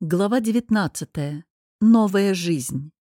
Глава 19. Новая жизнь.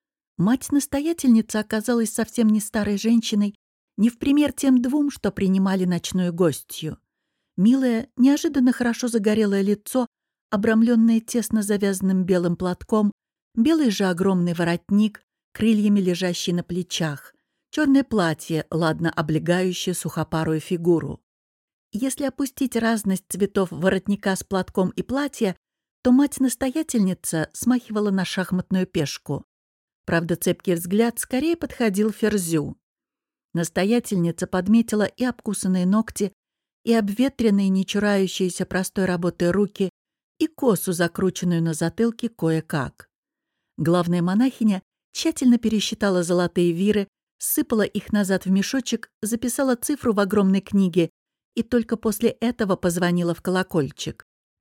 Мать-настоятельница оказалась совсем не старой женщиной, не в пример тем двум, что принимали ночную гостью. Милое, неожиданно хорошо загорелое лицо, обрамленное тесно завязанным белым платком, белый же огромный воротник, крыльями лежащий на плечах, черное платье, ладно облегающее сухопарую фигуру. Если опустить разность цветов воротника с платком и платья, то мать-настоятельница смахивала на шахматную пешку. Правда, цепкий взгляд скорее подходил Ферзю. Настоятельница подметила и обкусанные ногти, и обветренные, не чурающиеся простой работы руки, и косу, закрученную на затылке кое-как. Главная монахиня тщательно пересчитала золотые виры, сыпала их назад в мешочек, записала цифру в огромной книге и только после этого позвонила в колокольчик.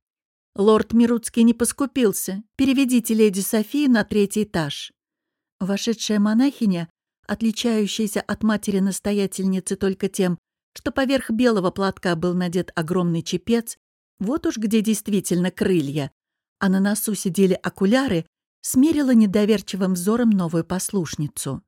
«Лорд Мируцкий не поскупился. Переведите леди Софию на 3-й этаж». Вошедшая монахиня, отличающаяся от матери-настоятельницы только тем, что поверх белого платка был надет огромный чепец, вот уж где действительно крылья, а на носу сидели окуляры, смерила недоверчивым взором новую послушницу.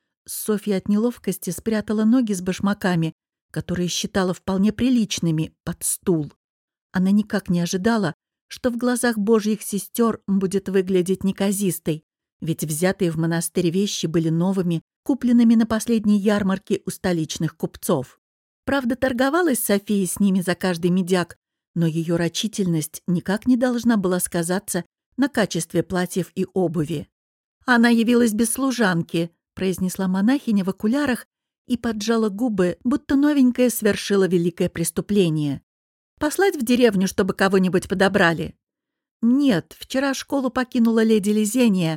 Софья от неловкости спрятала ноги с башмаками, которые считала вполне приличными, под стул. Она никак не ожидала, что в глазах божьих сестер будет выглядеть неказистой, ведь взятые в монастырь вещи были новыми, купленными на последней ярмарке у столичных купцов. Правда, торговалась София с ними за каждый медяк, но ее рачительность никак не должна была сказаться на качестве платьев и обуви. «Она явилась без служанки», — произнесла монахиня в окулярах и поджала губы, будто новенькая совершила великое преступление. «Послать в деревню, чтобы кого-нибудь подобрали?» «Нет, вчера школу покинула леди Лизения.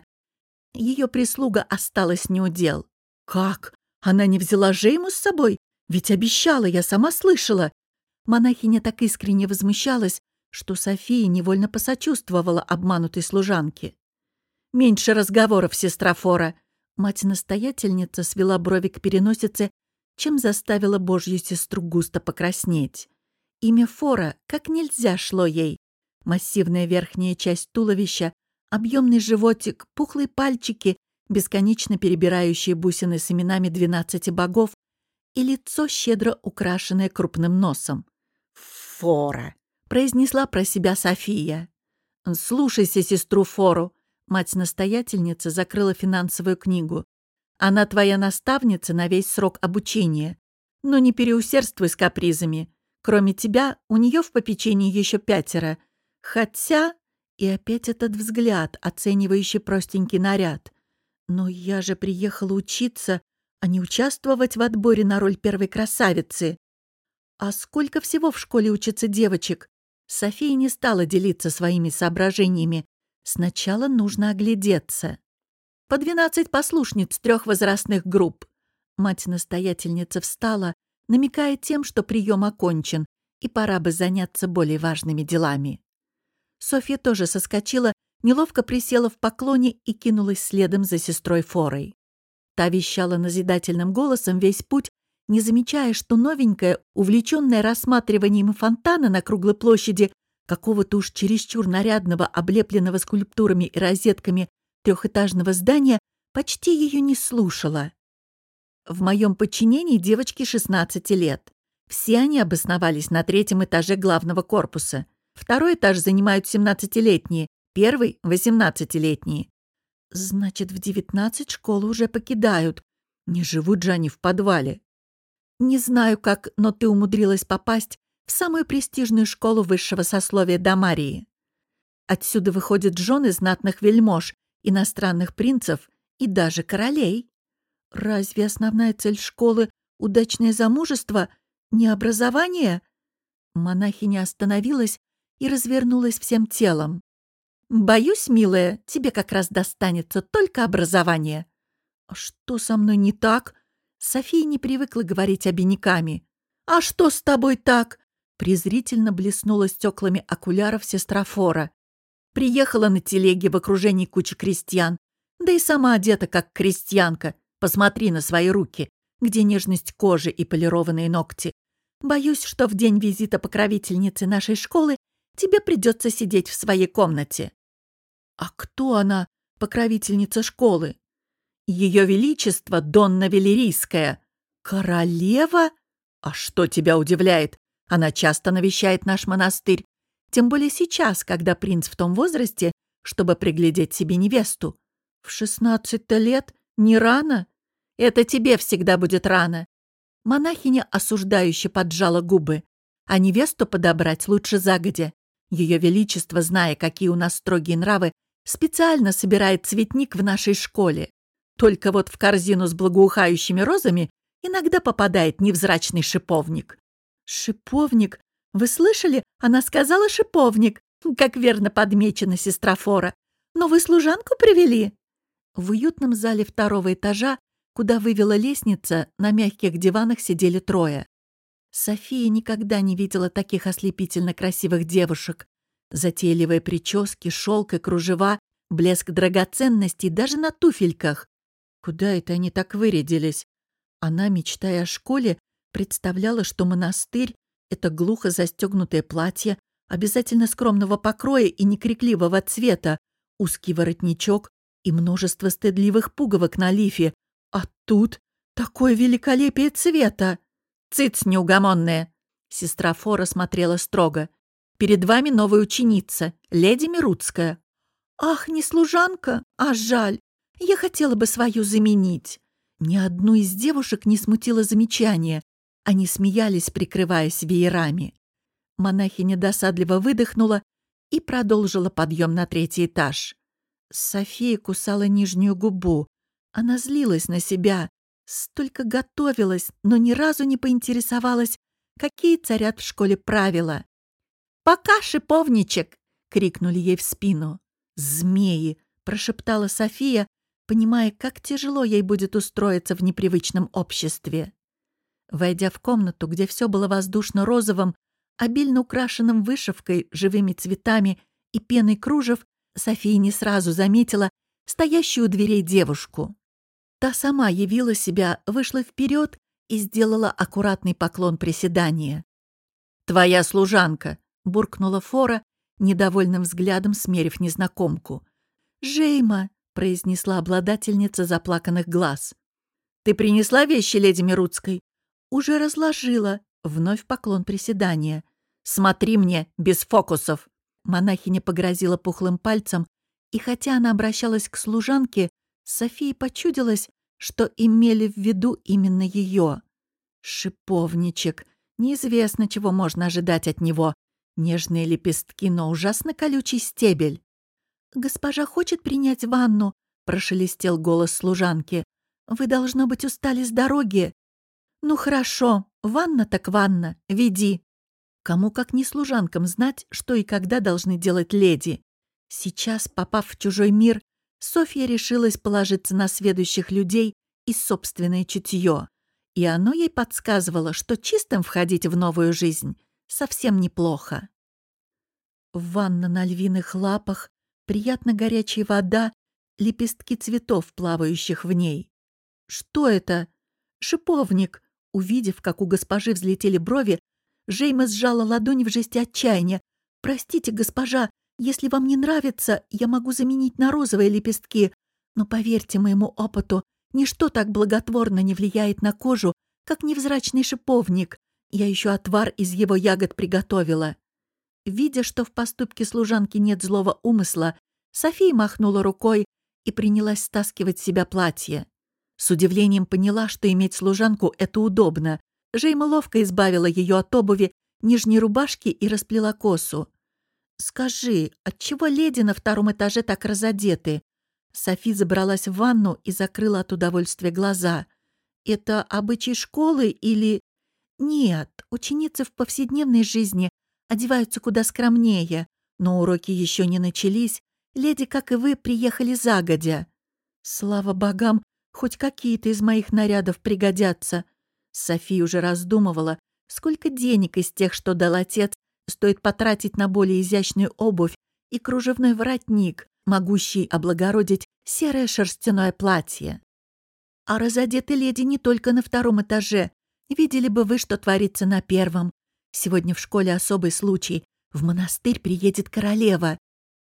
Ее прислуга осталась неудел». «Как? Она не взяла Жейму с собой? Ведь обещала, я сама слышала». Монахиня так искренне возмущалась, что София невольно посочувствовала обманутой служанке. «Меньше разговоров, сестра Фора». Мать-настоятельница свела брови к переносице, чем заставила божью сестру густо покраснеть. Имя Фора как нельзя шло ей. Массивная верхняя часть туловища, объемный животик, пухлые пальчики, бесконечно перебирающие бусины с именами 12 богов и лицо, щедро украшенное крупным носом. «Фора!» — произнесла про себя София. «Слушайся сестру Фору». Мать-настоятельница закрыла финансовую книгу. «Она твоя наставница на весь срок обучения. Но не переусердствуй с капризами. Кроме тебя, у нее в попечении еще 5. Хотя...» И опять этот взгляд, оценивающий простенький наряд. «Но я же приехала учиться, а не участвовать в отборе на роль первой красавицы. А сколько всего в школе учатся девочек?» София не стала делиться своими соображениями. Сначала нужно оглядеться. «По 12 послушниц 3 возрастных групп». Мать-настоятельница встала, намекая тем, что прием окончен, и пора бы заняться более важными делами. Софья тоже соскочила, неловко присела в поклоне и кинулась следом за сестрой Форой. Та вещала назидательным голосом весь путь, не замечая, что новенькая, увлеченная рассматриванием фонтана на круглой площади, какого-то уж чересчур нарядного, облепленного скульптурами и розетками 3-этажного здания, почти ее не слушала. «В моем подчинении девочки 16 лет. Все они обосновались на 3-м этаже главного корпуса. 2-й этаж занимают 17-летние, 1-й — 18-летние. Значит, в 19 школу уже покидают. Не живут же они в подвале. Не знаю как, но ты умудрилась попасть в самую престижную школу высшего сословия Дамарии. Отсюда выходят жены знатных вельмож, иностранных принцев и даже королей. Разве основная цель школы — удачное замужество, не образование?» Монахиня остановилась и развернулась всем телом. «Боюсь, милая, тебе как раз достанется только образование». «А что со мной не так?» София не привыкла говорить обиняками. «А что с тобой так?» Презрительно блеснула стеклами окуляров сестра Фора. «Приехала на телеге в окружении кучи крестьян, да и сама одета как крестьянка. Посмотри на свои руки, где нежность кожи и полированные ногти. Боюсь, что в день визита покровительницы нашей школы тебе придется сидеть в своей комнате». А кто она, покровительница школы? Ее Величество Донна Велерийская. Королева? А что тебя удивляет? Она часто навещает наш монастырь. Тем более сейчас, когда принц в том возрасте, чтобы приглядеть себе невесту. В 16-то лет? Не рано? Это тебе всегда будет рано. Монахиня осуждающе поджала губы. А невесту подобрать лучше загодя. Ее Величество, зная, какие у нас строгие нравы, специально собирает цветник в нашей школе. Только вот в корзину с благоухающими розами иногда попадает невзрачный шиповник. Шиповник? Вы слышали? Она сказала шиповник. Как верно подмечена сестра Фора. Но вы служанку привели? В уютном зале второго этажа, куда вывела лестница, на мягких диванах сидели трое. София никогда не видела таких ослепительно красивых девушек. Затейливые прически, шелк и кружева, блеск драгоценностей даже на туфельках. Куда это они так вырядились? Она, мечтая о школе, представляла, что монастырь — это глухо застегнутое платье, обязательно скромного покроя и некрикливого цвета, узкий воротничок и множество стыдливых пуговок на лифе. А тут такое великолепие цвета! «Цыц, неугомонная!» Сестра Фора смотрела строго. «Перед вами новая ученица, леди Мирутская». «Ах, не служанка? А жаль! Я хотела бы свою заменить». Ни одну из девушек не смутило замечание. Они смеялись, прикрываясь веерами. Монахиня досадливо выдохнула и продолжила подъем на третий этаж. София кусала нижнюю губу. Она злилась на себя. Столько готовилась, но ни разу не поинтересовалась, какие царят в школе правила. «Пока, шиповничек!» — крикнули ей в спину. «Змеи!» — прошептала София, понимая, как тяжело ей будет устроиться в непривычном обществе. Войдя в комнату, где все было воздушно-розовым, обильно украшенным вышивкой, живыми цветами и пеной кружев, София не сразу заметила стоящую у дверей девушку. Та сама явила себя, вышла вперед и сделала аккуратный поклон приседания. «Твоя служанка!» — буркнула Фора, недовольным взглядом смерив незнакомку. «Жейма!» — произнесла обладательница заплаканных глаз. «Ты принесла вещи леди Мирутской?» «Уже разложила». Вновь поклон приседания. «Смотри мне, без фокусов!» Монахиня погрозила пухлым пальцем, и хотя она обращалась к служанке, Софии почудилось, что имели в виду именно ее. Шиповничек. Неизвестно, чего можно ожидать от него. Нежные лепестки, но ужасно колючий стебель. «Госпожа хочет принять ванну», — прошелестел голос служанки. «Вы, должно быть, устали с дороги». «Ну хорошо, ванна так ванна, веди». Кому как не служанкам знать, что и когда должны делать леди. Сейчас, попав в чужой мир, Софья решилась положиться на сведущих людей и собственное чутье. И оно ей подсказывало, что чистым входить в новую жизнь совсем неплохо. Ванна на львиных лапах, приятно горячая вода, лепестки цветов, плавающих в ней. Что это? Шиповник. Увидев, как у госпожи взлетели брови, Жейма сжала ладони в жесте отчаяния. «Простите, госпожа, если вам не нравится, я могу заменить на розовые лепестки. Но поверьте моему опыту, ничто так благотворно не влияет на кожу, как невзрачный шиповник. Я еще отвар из его ягод приготовила». Видя, что в поступке служанки нет злого умысла, София махнула рукой и принялась стаскивать с себя платье. С удивлением поняла, что иметь служанку — это удобно. Жейма ловко избавила ее от обуви, нижней рубашки и расплела косу. «Скажи, отчего леди на втором этаже так разодеты?» Софи забралась в ванну и закрыла от удовольствия глаза. «Это обычай школы или...» «Нет, ученицы в повседневной жизни одеваются куда скромнее, но уроки еще не начались. Леди, как и вы, приехали загодя». «Слава богам, хоть какие-то из моих нарядов пригодятся». София уже раздумывала, сколько денег из тех, что дал отец, стоит потратить на более изящную обувь и кружевной воротник, могущий облагородить серое шерстяное платье. А разодеты леди не только на втором этаже. Видели бы вы, что творится на первом. Сегодня в школе особый случай. В монастырь приедет королева.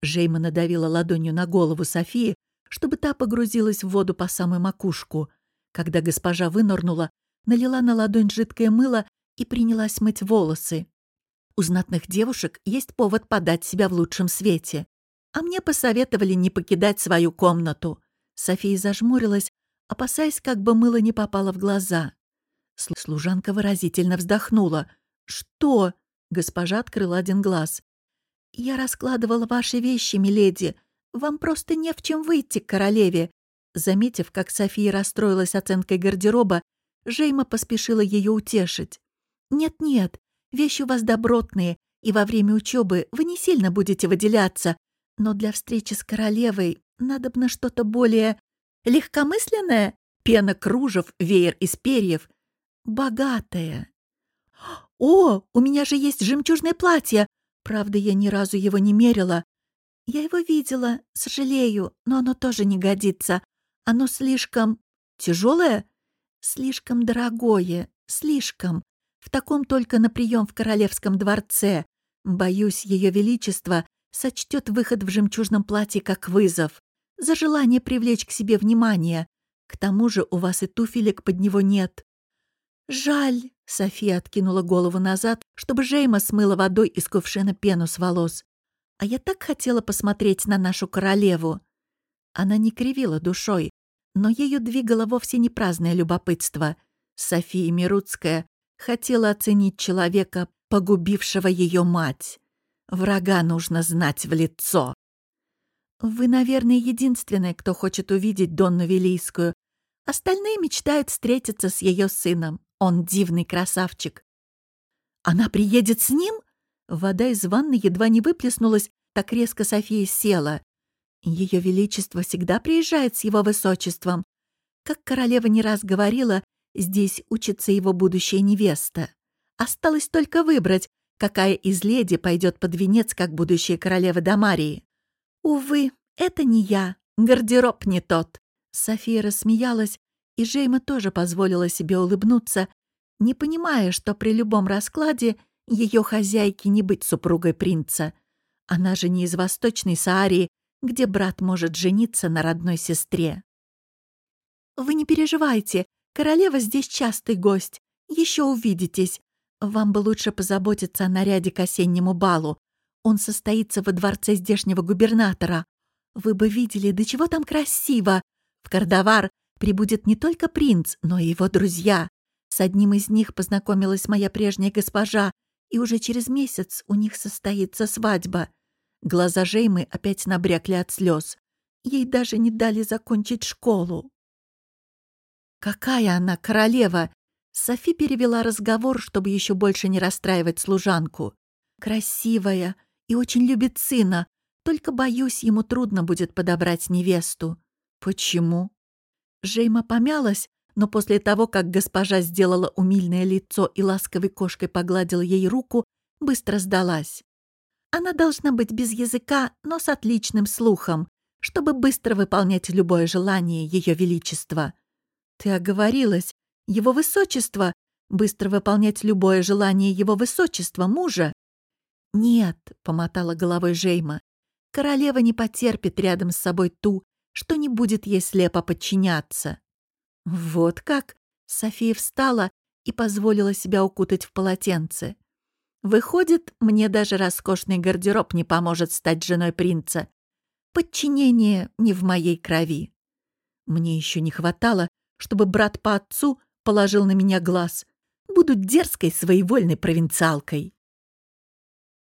Жейма надавила ладонью на голову Софии, чтобы та погрузилась в воду по самую макушку. Когда госпожа вынырнула, налила на ладонь жидкое мыло и принялась мыть волосы. У знатных девушек есть повод подать себя в лучшем свете. А мне посоветовали не покидать свою комнату. София зажмурилась, опасаясь, как бы мыло не попало в глаза. Служанка выразительно вздохнула. «Что?» — госпожа открыла один глаз. «Я раскладывала ваши вещи, миледи. Вам просто не в чем выйти к королеве». Заметив, как София расстроилась оценкой гардероба, Жейма поспешила ее утешить. «Нет-нет, вещи у вас добротные, и во время учебы вы не сильно будете выделяться, но для встречи с королевой надобно что-то более легкомысленное, пена кружев, веер из перьев, богатое. О, у меня же есть жемчужное платье! Правда, я ни разу его не мерила. Я его видела, сожалею, но оно тоже не годится. Оно слишком тяжелое, слишком дорогое, слишком. В таком только на прием в королевском дворце. Боюсь, ее величество сочтет выход в жемчужном платье как вызов, за желание привлечь к себе внимание. К тому же у вас и туфелек под него нет. «Жаль», — София откинула голову назад, чтобы Жейма смыла водой из кувшина пену с волос. «А я так хотела посмотреть на нашу королеву». Она не кривила душой, но ею двигало вовсе не праздное любопытство. София Мируцкая хотела оценить человека, погубившего ее мать. Врага нужно знать в лицо. «Вы, наверное, единственная, кто хочет увидеть Донну Вилийскую. Остальные мечтают встретиться с ее сыном. Он дивный красавчик». «Она приедет с ним?» Вода из ванны едва не выплеснулась, так резко София села. Ее Величество всегда приезжает с его высочеством. Как королева не раз говорила, здесь учится его будущая невеста. Осталось только выбрать, какая из леди пойдет под венец, как будущая королева Дамарии. «Увы, это не я. Гардероб не тот». София рассмеялась, и Жейма тоже позволила себе улыбнуться, не понимая, что при любом раскладе ее хозяйке не быть супругой принца. Она же не из Восточной Саарии, где брат может жениться на родной сестре. «Вы не переживайте, королева здесь частый гость. Еще увидитесь. Вам бы лучше позаботиться о наряде к осеннему балу. Он состоится во дворце здешнего губернатора. Вы бы видели, до чего там красиво. В Кардавар прибудет не только принц, но и его друзья. С одним из них познакомилась моя прежняя госпожа, и уже через месяц у них состоится свадьба». Глаза Жеймы опять набрякли от слез. Ей даже не дали закончить школу. «Какая она королева!» Софи перевела разговор, чтобы еще больше не расстраивать служанку. «Красивая и очень любит сына. Только, боюсь, ему трудно будет подобрать невесту». «Почему?» Жейма помялась, но после того, как госпожа сделала умильное лицо и ласковой кошкой погладила ей руку, быстро сдалась. «Она должна быть без языка, но с отличным слухом, чтобы быстро выполнять любое желание Ее Величества». «Ты оговорилась. Его Высочество. Быстро выполнять любое желание Его Высочества, мужа». «Нет», — помотала головой Жейма, — «королева не потерпит рядом с собой ту, что не будет ей слепо подчиняться». «Вот как?» — София встала и позволила себя укутать в полотенце. «Выходит, мне даже роскошный гардероб не поможет стать женой принца. Подчинение не в моей крови. Мне еще не хватало, чтобы брат по отцу положил на меня глаз. Буду дерзкой своевольной провинциалкой».